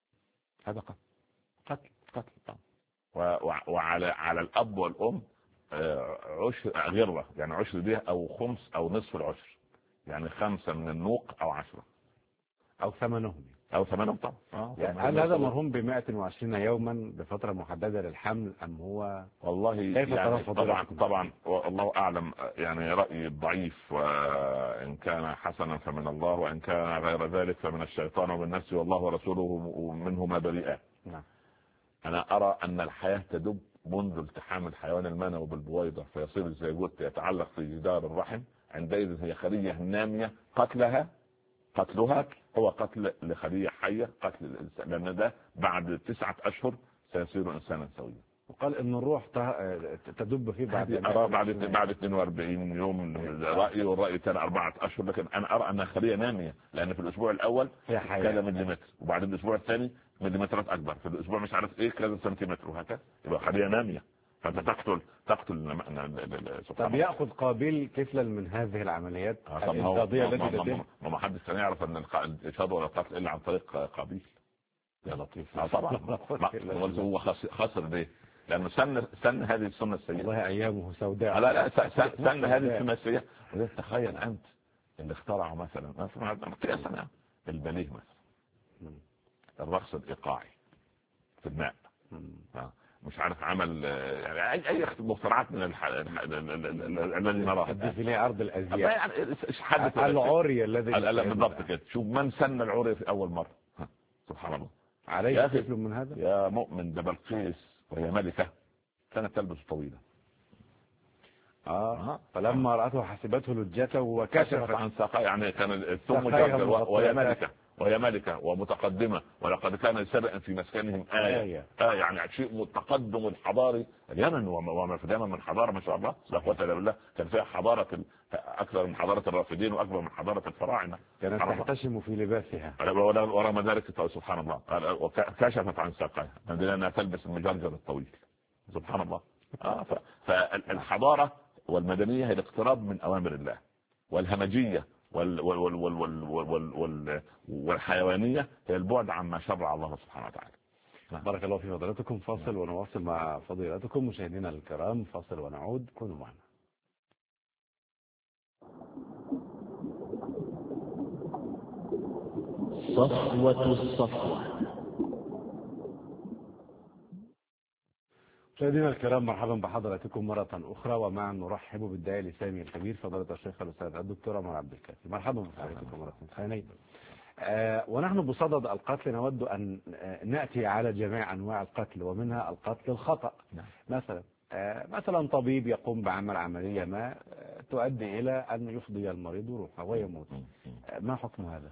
وعلى الأب والأم عشر غرة، يعني عشر دي أو خمس أو نصف العشر، يعني 5 من النوق أو 10 أو ثمنهم طبعا. يعني هل هذا مرهون ب120 يوما بفترة محددة للحمل أم هو والله كيف يعني طبعا والله أعلم. يعني رأيي ضعيف، وإن كان حسنا فمن الله وإن كان غير ذلك فمن الشيطان وبالنفس والله ورسوله منهما بريئان. نعم. أنا أرى أن الحياة تدب منذ التحام الحيوان المنوي بالبويضة فيصير الزيجوت يتعلق في جدار الرحم، عندئذ هي خلية نامية، قتلها هو قتل لخلية حية، قتل الإنسان، لأن ده بعد 9 أشهر سيصير إنسانا سويا. وقال إن الروح تدب فيه بعد 42 يوم رأيي، والرأي الثاني 4 أشهر، لكن أنا أرى أنها خلية نامية، لأن في الأسبوع الأول كذا مليمتر، وبعد الأسبوع الثاني مليمترات أكبر، في الأسبوع مش عارف إيه كذا سنتيمتر، وهكذا يبقى خلية نامية. فأنت تقتل طب يأخذ قابيل كفلا من هذه العمليات الإنقاذية التي تتم؟ ما حدش ثاني يعرف أن الإشهاد ولا القتل إلا عن طريق قابيل. يا لطيف. طبعا. هو خسر ليه؟ لأنه سن هذه السنة السيئة. والله أيامه سوداء. لا سن هذه السنة السيئة. تخيل أنت اللي اخترعوا مثلا البليه مثلا، الرقص الإيقاعي في الماء، مش عارف عمل يعني اي مخترعات من الذي نراها الديفيليه عرض الازياء، يعني العري الذي بالضبط كده. شوف من سن العري في اول مره، سبحان الله. عليه كفل من هذا يا مؤمن. ده بلقيس وهي ملكه كانت تلبس طويله. فلما رأته حسبته لجته وكشفت عن ساقها، يعني كان الثوم وهي ملكة ومتقدمة، ولقد كان سبأ في مسكنهم آية. يعني شيء متقدم الحضاري. اليمن وما في اليمن من حضارة ما شاء الله لا قوة الا بالله، كان فيها حضارة أكثر من حضارة الرافدين وأكبر من حضارة الفراعنة. كانت تحتشم في لباسها ورغم ذلك سبحان الله وكشفت عن ساقها لأنها تلبس المجرجر الطويل. سبحان الله. فالحضارة والمدنية هي الاقتراب من أوامر الله، والهمجية والحيوانية هي البعد عما شرع الله سبحانه وتعالى. بارك الله في فضيلتكم. فاصل ونواصل مع فضيلتكم. مشاهدينا الكرام فاصل ونعود، كونوا معنا. صفوة الصفوة. مشاهدينا الكرام مرحبا بحضراتكم مرة أخرى، ومعا نرحب بالداعي الإسلامي الكبير فضيلة الشيخ الأستاذ الدكتور عمر عبد الكافي. مرحبا بحضراتكم مرة ثانية. ونحن بصدد القتل نود أن نأتي على جميع أنواع القتل، ومنها القتل الخطأ. مثلا طبيب يقوم بعمل عملية ما تؤدي إلى أن يفضي المريض روحه ويموت، ما حكم هذا؟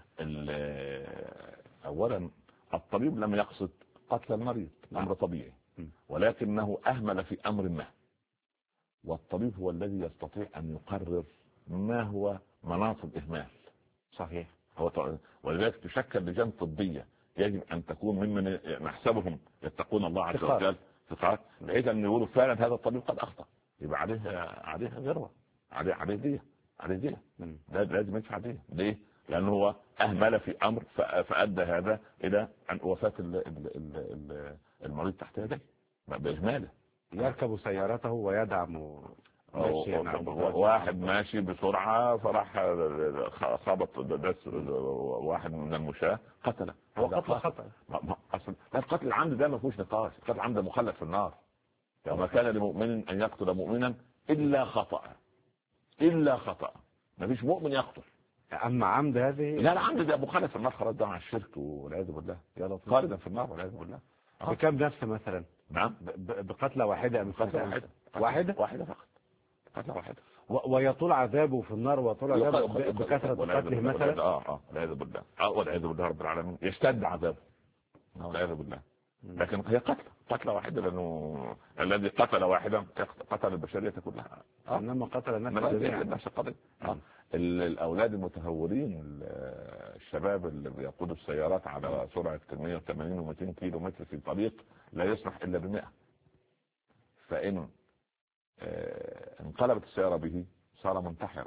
أولا الطبيب لم يقصد قتل المريض، أمر طبيعي، ولكنه أهمل في أمر ما، والطبيب هو الذي يستطيع أن يقرر ما هو مناط الإهمال. صحيح. ولذلك تشكل لجان طبية يجب أن تكون ممن نحسبهم يتقون الله عز وجل ثقات، بحيث أن يقولوا فعلا هذا الطبيب قد أخطأ، يبقى عليه غيره، عليه دية لازم يدفع دية. ليه؟ لأنه هو أهمل في أمر فأدى هذا إلى أن وفاة المريض تحت يديه بإهماله. يركب سيارته ويدعم واحد ماشي بسرعة فراح خبط واحد من المشاة قتله. هو قتل خطأ. أصلا القتل العمد ده ما فيهوش نقاش، القتل العمد مخلد في النار. وما كان لمؤمن أن يقتل مؤمنا إلا خطأ. ما فيش مؤمن يقتل. أما عمد هذه لا عمد ده مخلد في النار، خلاص ده مع الشرك والعياذ بالله، يلا خالدا في النار والعياذ بالله. بكم نفس مثلا؟ نعم بقتلة واحدة. بقتلة واحدة فقط. قتلة واحدة. ويطول عذابه في النار ويطول عذابه بكثرة قتله مثلا. والعياذ بالله. والعياذ بالله رب العالمين، يشتد عذابه والعياذ بالله. لكن هي قتلة واحدة، لأنه الذي قتل واحدا قتل البشرية كلها. إنما قتل نفس القضية. الأولاد المتهورين، الشباب اللي بيقودوا السيارات على سرعة 180 و200 كيلو متر في طريق لا يسمح إلا ب100، فإن انقلبت السيارة به صار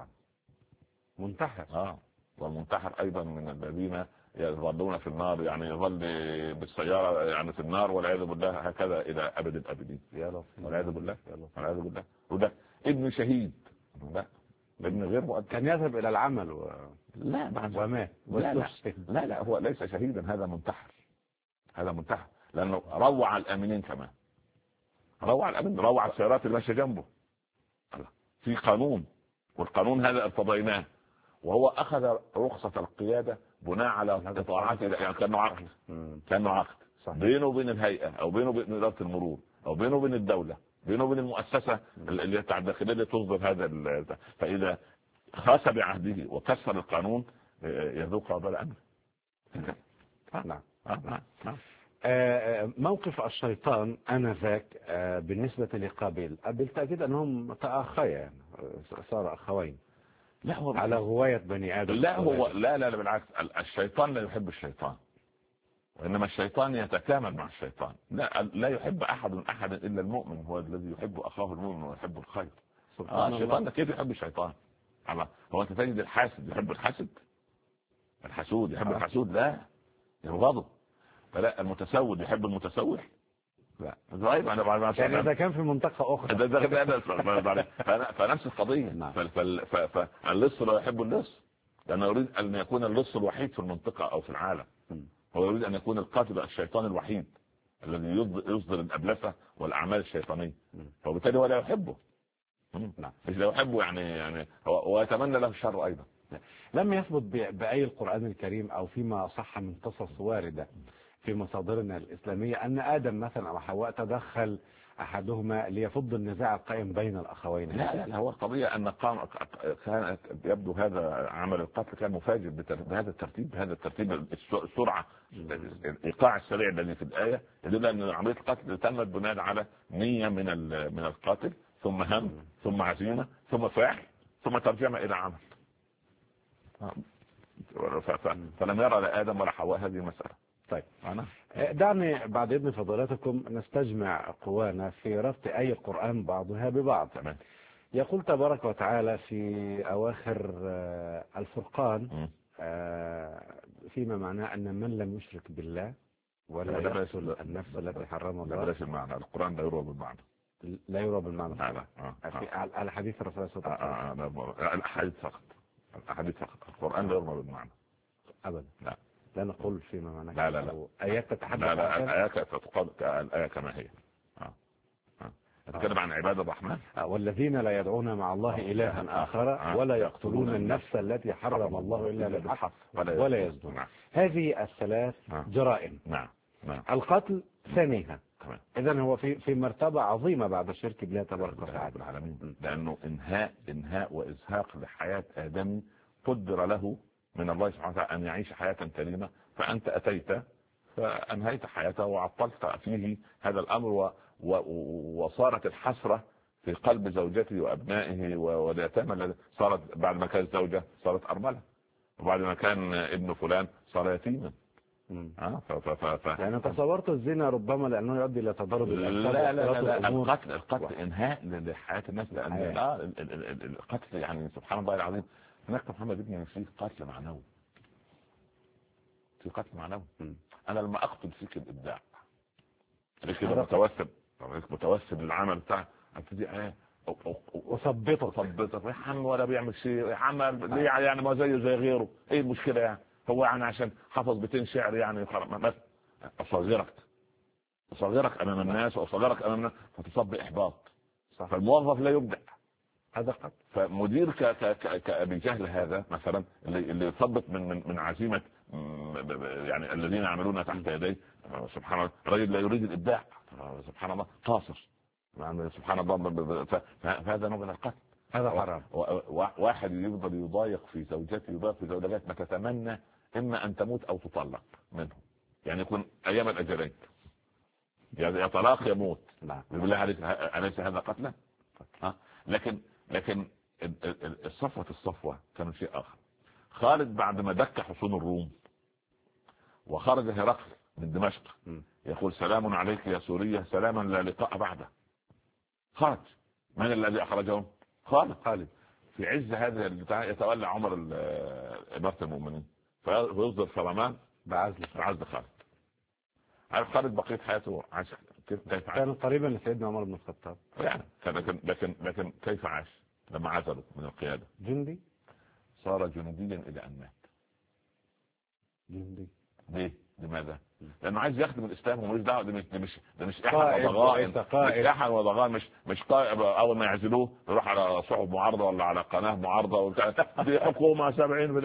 منتحر. والمنتحر أيضا من الذين يظلون في النار، يعني يظل بالسيارة يعني في النار والعياذ بالله هكذا إلى أبد الأبدين والعياذ بالله. وده ابن شهيد، لا ابن غير مؤدب، كان يذهب إلى العمل ومات. لا هو ليس شهيدا، هذا منتحر لأنه روع الأمينين كمان، روع السيارات اللي ماشيه جنبه. في قانون، والقانون هذا ارتضيناه، وهو أخذ رخصة القيادة بناء على قطاعات، يعني كأنه عقد بينه وبين الهيئة أو بينه وبين إدارة المرور أو بينه وبين الدولة، بينه وبين المؤسسة اللي الداخلية اللي تصدر هذا. فإذا خاس بعهده وكسر القانون يذوق وبال أمره. نعم. موقف الشيطان آنذاك بالنسبة لقابيل بالتأكيد أنهم تأخيا، صار أخوين. لا هو على غواية بني آدم. لا بالعكس، الشيطان لا يحب الشيطان، وإنما الشيطان يتكامل مع الشيطان. لا يحب أحد إلا المؤمن، هو الذي يحب أخاه المؤمن ويحب الخير. الشيطان ده كيف يحب الشيطان؟ هو أنت تجد الحاسد يحب الحسود يحب الحسود، لا يبغضه. فلا المتسول يحب المتسول، لا يعني إذا كان في منطقة أخرى فنفس القضية. فاللص لا يحب اللص، لأنه يريد أن يكون اللص الوحيد في المنطقة أو في العالم. هو يريد أن يكون القاتل الشيطان الوحيد الذي يصدر الأبلسة والأعمال الشيطانية، فبالتالي هو لا يحبه. مش لا يحبه يعني هو يتمنى له الشر أيضا. لم يثبت بأي القرآن الكريم أو فيما صح من قصص واردة في مصادرنا الإسلامية أن آدم مثلا أو حواء تدخل أحدهما ليفض النزاع القائم بين الأخوين. لا هو القضية أن كانت يبدو هذا عمل القتل كان مفاجئ بهذا الترتيب السرعة، الإيقاع السريع الذي في الآية يدل أن عملية القتل تمت بناء على نية من القاتل، ثم هم، ثم عزيمة، ثم فعل، ثم ترجمة إلى عمل. فلم يرى لا آدم ولا حواء هذه المسألة. طيب دعني بعد إذن فضلاتكم نستجمع قوانا في ربط آي القرآن بعضها ببعض. تمام. يقول تبارك وتعالى في أواخر الفرقان فيما معناه أن من لم يشرك بالله ولا يقتل النفس التي حرم الله. بلاش المعنى، القرآن لا يروى بالمعنى. لا يروى بالمعنى. على حديث الرسول صلى الله عليه وسلم. الأحاديث فقط. القرآن لا يروى بالمعنى أبدا. لا نقول فيما معناه. لا آيات تتحدث. الآيات تقال الآية كما هي. نتكلم عن عباد الرحمن والذين لا يدعون مع الله إلها آخر ولا يقتلون النفس التي حرم الله إلا بالحق ولا يزنون. هذه الثلاث جرائم. القتل ثانيها. إذن هو في مرتبة عظيمة بعد الشرك بالله تبارك وتعالى، لأنه إنهاء وإزهاق لحياة آدم قدر له من الله سبحانه وتعالى أن يعيش حياة كريمة، فأنت أتيت فأنهيت حياته وعطلت فيه هذا الأمر، وصارت الحسرة في قلب زوجته وابنائه واليتامى، صارت بعد ما كانت زوجة صارت ارملة، وبعد ما كان ابن فلان صار يتيما. يعني تصورت الزنا ربما لانه يؤدي الى تضارب الانساب. لا القتل انهاء لحياة الناس، لان القتل يعني سبحان الله العظيم. هناك محمد ابن في قتل معنوي، في قتل معنوي. انا لما اقتل فيك الابداع كده متوسل العمل بتاع ابتدي وثبطك يا عم ولا بيعمل شيء يا عم ليه يعني ما زيه زي غيره، ايه المشكله يعني؟ هو يعني عشان حفظ بيتين شعر يعني اصغرك امام الناس واصغرك امام الناس فتصب احباط. فالموظف لا يبدع، هذا قتل. فمدير كأبي جهل هذا مثلا اللي يثبط من عزيمه يعني الذين يعملون تحت يديه، سبحان الله رجل لا يريد الابداع، سبحان الله قاصر، يعني سبحان الله. فهذا نوع من القتل، هذا حرام. واحد يفضل يضايق في زوجته، يضايق في زوجته ما تتمنى اما ان تموت او تطلق منه، يعني يكون ايام الاجلين، يا طلاق يموت. بالله عليك أليس هذا قتلا؟ لكن الصفوة كانوا شيء آخر. خالد بعد ما دك حصون الروم وخرج هرقل من دمشق يقول سلام عليك يا سوريا سلاما لا لقاء بعده. خرج، من الذي أخرجهم؟ خالد. في عز هذا البتاع يتولى عمر إمارة المؤمنين فيصدر فرمان بعزل خالد. عارف خالد بقية حياته عاش كيف كان قريبا لسيدنا عمر بن الخطاب يعني، لكن كيف عاش لما عزله من القيادة؟ جندي، صار جنديا إلى أن مات. جندي ليه؟ لماذا؟ لأنه عايز يخدم الإسلام ومش دعوة. ده مش أحد وضغائن، مش قائد. أول ما يعزلوه يروح على صحف معارضة ولا على قناة معارضة دي حكومة 70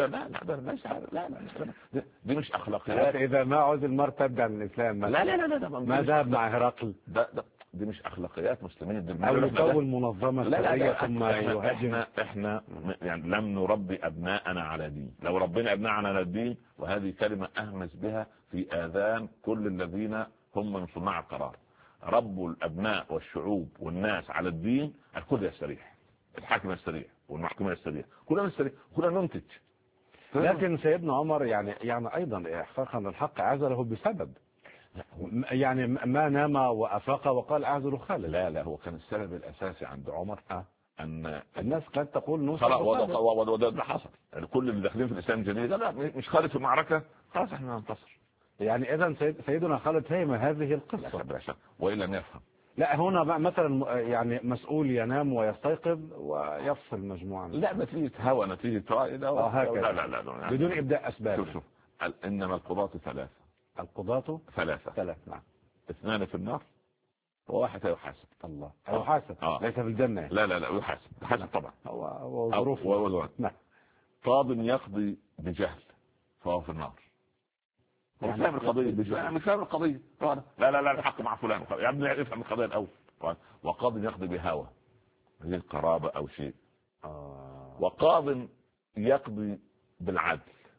لا دي مش أخلاقيات. إذا ما عزل مرتد عن الإسلام لا ما ذهب مع هرقل. دي مش أخلاقيات مسلمين. أو يكون منظمة سرية ثم احنا يعني لم نربي أبناءنا على دين. لو ربنا أبناءنا على الدين، وهذه كلمة أهمس بها في آذان كل الذين هم من صناع القرار، ربوا الأبناء والشعوب والناس على الدين، الكل يستريح، الحاكم يستريح والمحكمة يستريح، كلنا نستريح، كلنا ننتج. لكن سيدنا عمر يعني أيضا إحقاقا الحق عزله بسبب، يعني ما نام وأفاق وقال أعزل خالد. لا هو كان السبب الأساسي عند عمر أن الناس قد تقول نوصل وده حصل. كل اللي داخلين في الإسلام جديد لا مش خالد في المعركة خلاص احنا ننتصر. يعني إذا سيدنا خالد فهم هذه القصة وإلا ما يفهم. لا هنا مثلا يعني مسؤول ينام ويستيقظ ويفصل مجموعة. لا نتيجة هوى، نتيجة رأي. لا بدون إبداء أسباب. شوف إنما القضاة ثلاثة. القضاة ثلاثة نعم. 2 في النار وواحد يحاسب. الله يحاسب ليس في الجنة. لا يحاسب طبعا. هو ظروفه. نعم. قاض يقضي بجهل فهو في النار. مش فاهم القضية مش فاهم القضية. لا الحق مع فلان يا ابني افهم القضية الأول. وقاض يقضي بهوى هي القرابة أو شيء. وقاض يقضي بالعدل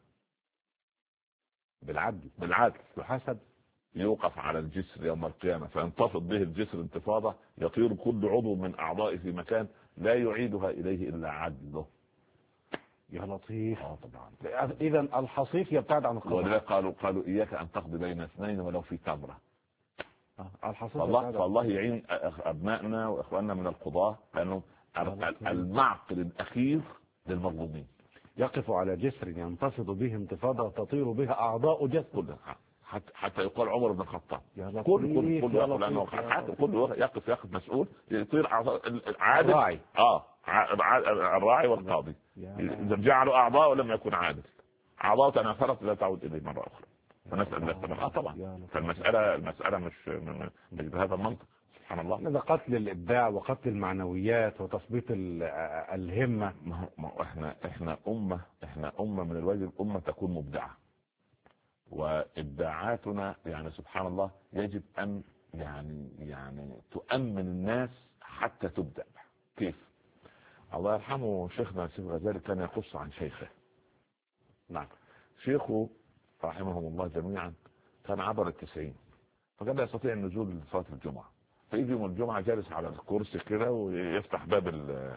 يحاسب، يوقف على الجسر يوم القيامة فينتفض به الجسر انتفاضة يطير كل عضو من أعضائه في مكان لا يعيدها إليه إلا عدله. يا لطيف. طبعا. إذا الحصيف يبتعد عن القضاء. ولذلك قالوا إياك أن تقضي بين 2 ولو في تمرة. الحصيف فالله يعين أبنائنا وإخواننا من القضاء، لأنه المعقل الأخير للمظلومين. يقف على جسر ينتفض به انتفاضة تطير بها أعضاء جسد. حتى يقال عمر بن الخطاب كل يقف مسؤول يطير عادل. الراعي والقاضي إذا جعلوا أعضاء ولم يكن عادل، أعضاء تناثرت لا تعود إليه مرة أخرى. فنسأل الله طبعا. فالمسألة مش بهذا المنطق. سبحان الله. هذا قتل الإبداع وقتل المعنويات وتثبيط الهمة. احنا أمة من الواجب أمة تكون مبدعة، وإبداعاتنا يعني سبحان الله يجب أن يعني تؤمن الناس حتى تبدع. كيف؟ الله يرحمه شيخنا الشيخ الغزالي كان يقص عن شيخه. نعم. شيخه رحمهم الله جميعا كان عبر 90، فكان لا يستطيع النزول لصلاة الجمعة، فيجي يوم الجمعة جالس على الكرسي كده ويفتح باب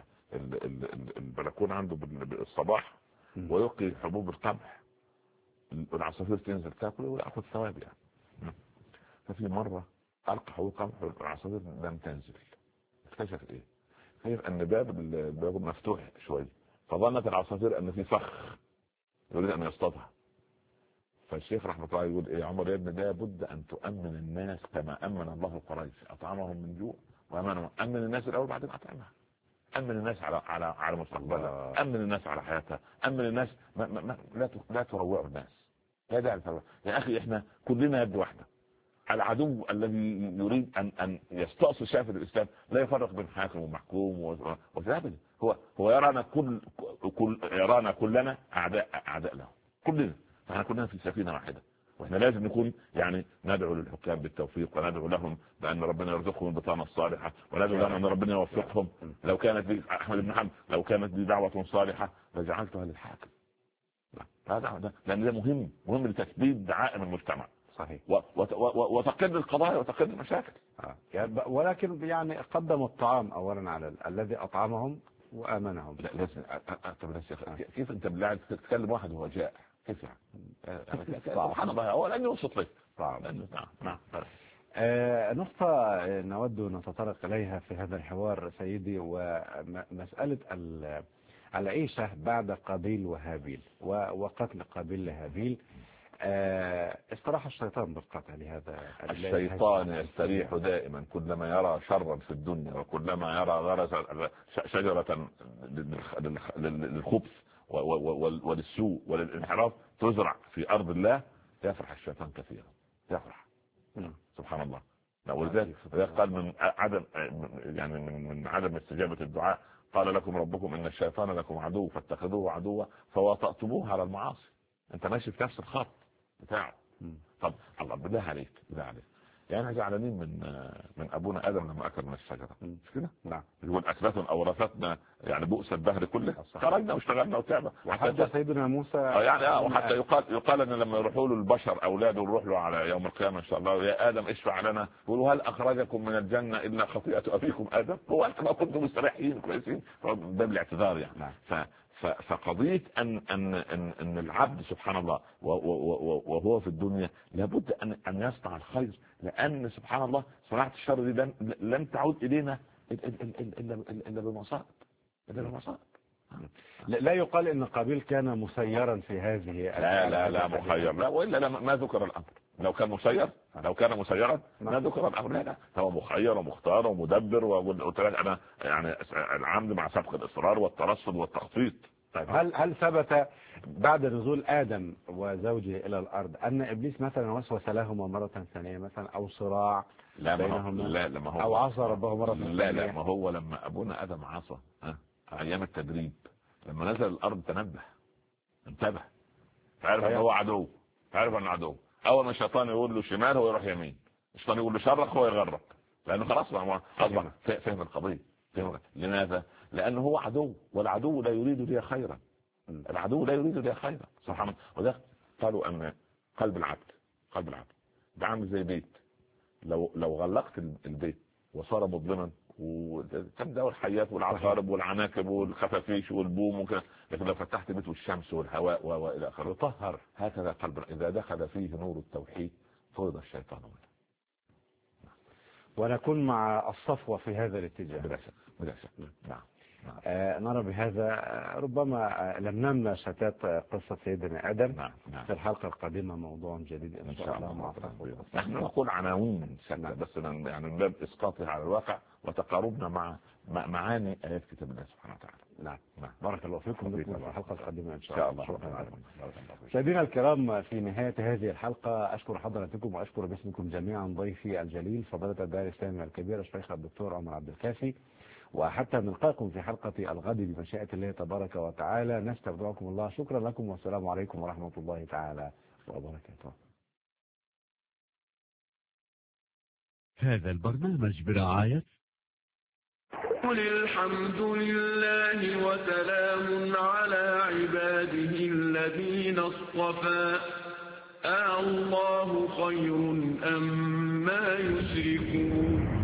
البلكون عنده بالصباح ويلقي حبوب القمح، العصافير تنزل تاكل ويأخذ ثواب يعني. ففي مرة ألقى حبوب قمح والعصافير لم تنزل. اكتشف ايه؟ اكتشف ان الباب مفتوح شوية، فظنت العصافير ان في فخ يريد ان يصطادها. فالشيخ رحمة الله يقول ايه يا عمر يا ابن، ده بد ان تؤمن الناس كما امن الله قريش، اطعمهم من جوع وامنهم. امن الناس الاول بعدين اطعمها. امن الناس على مستقبلها، امن الناس على حياتها، امن الناس لا تروعوا الناس. لا داعي يا اخي، احنا كلنا يد واحده. العدو الذي يريد ان يستأصل شافة الاسلام لا يفرق بين حاكم ومحكوم وثابت. هو يرانا كلنا اعداء له كلنا. فاحنا كلنا في سفينه واحده، واحنا لازم نكون يعني ندعو للحكام بالتوفيق، وندعو لهم بان ربنا يرزقهم البطانه الصالحه، وندعو لهم ان ربنا يوفقهم. لو كانت لي احمد بن حنبل لو كانت لي دعوه صالحه لجعلتها للحاكم. هذا لان ده مهم لتثبيت دعائم المجتمع. صحيح. وتقل القضايا وتقل المشاكل. ولكن يعني قدم الطعام اولا على الذي اطعمهم وامنهم. لا لازم. كيف انت بالله تتكلم واحد وهو جائع؟ كيف يعني؟ سبحان الله، هو لن يوصف لك. نعم. نقطة نود أن نتطرق إليها في هذا الحوار سيدي، ومسألة العيشة بعد قابيل وهابيل وقتل قابيل لهابيل. استراح الشيطان بالقطع لهذا. الشيطان يستريح دائما كلما يرى شرا في الدنيا، وكلما يرى غرس شجرة للخبث وللسوء وللانحراف تزرع في أرض الله، يفرح الشيطان كثيرا، يفرح. سبحان الله. ولذلك قال من عدم يعني من عدم استجابة الدعاء قال لكم ربكم إن الشيطان لكم عدو فاتخذوه عدوا فوطأتموه على المعاصي. انت ماشي في نفس الخط بتاعه. طب الله بالله عليك يعني زعلانين من ابونا ادم لما اكل من الشجره، مش كده؟ نعم. يقول اكلة اورثتنا يعني بؤس الدهر كله، خرجنا واشتغلنا وتعبنا. وحتى سيدنا موسى يعني وحتى يقال ان لما يروحوا له البشر اولاده يروح له على يوم القيامه ان شاء الله، يا ادم اشفع لنا، يقولوا هل اخرجكم من الجنه الا خطيئه ابيكم ادم؟ هو انتم ما كنتم مستريحين كويسين؟ باب الاعتذار يعني. نعم. فقضية أن العبد سبحان الله وهو في الدنيا لابد أن يصنع الخير، لأن سبحان الله صناعة الشر دي لن تعود إلينا إلا بمصائب. لا يقال إن قابيل كان مسيرا في هذه. لا مخير، لا وإلا ما ذكر الأمر. لو كان مسيرا ما ذكر الأمر. لا هو مخير ومختار ومدبر. وقلت لك أنا يعني العمد مع سبق الإصرار والترصد والتخطيط. طيب هل ثبت بعد نزول آدم وزوجه إلى الأرض أن إبليس مثلا وسوس لهما مرة ثانية مثلا، أو صراع بينهما؟ لا ما هو أو عصى ربه مرة ثانية؟ لا ما هو لما أبونا آدم عصى أيام التدريب، لما نزل الأرض انتبه، فعرف أن هو عدو، أول ما الشيطان يقول له شمال هو يروح يمين، الشيطان يقول له شرق هو يغرق، لأنه خلاص أصبح فهم القضية. لماذا؟ لأنه هو عدو، والعدو لا يريد لي خيرا. سبحان الله. وده قالوا أن قلب العبد ده عامل زي بيت، لو غلقت البيت وصار مظلما وتبدأ الحيات والعقارب والعناكب والخفافيش والبوم وكذا، لكن لو فتحت بيت والشمس والهواء وإلى آخره طهر. هكذا قلب إذا دخل فيه نور التوحيد طرد الشيطان منه. ونكون مع الصفوة في هذا الاتجاه. بلا شك. نعم. نرى بهذا ربما لم نمنع شتات قصة سيدنا آدم. نعم. في الحلقة القادمة موضوع جديد إن شاء الله. نحن نقول عناوين شتى بس يعني من باب إسقاطها على الواقع وتقاربنا مع معاني آيات كتاب الله سبحانه وتعالى. نعم. بارك الله فيكم. في الحلقة القادمة إن شاء الله. مشاهدينا الكرام، في نهاية هذه الحلقة أشكر حضراتكم وأشكر باسمكم جميعا ضيفي الجليل فضيلة الداعية الإسلامي الكبير الشيخ الدكتور عمر عبد الكافي، وحتى نلقاكم في حلقة الغد بمشيئة الله تبارك وتعالى. نستودعكم الله. شكرا لكم والسلام عليكم ورحمة الله تعالى وبركاته. هذا البرنامج برعاية قل الحمد لله وسلام على عباده الذين اصطفى الله خير أم ما يشركون.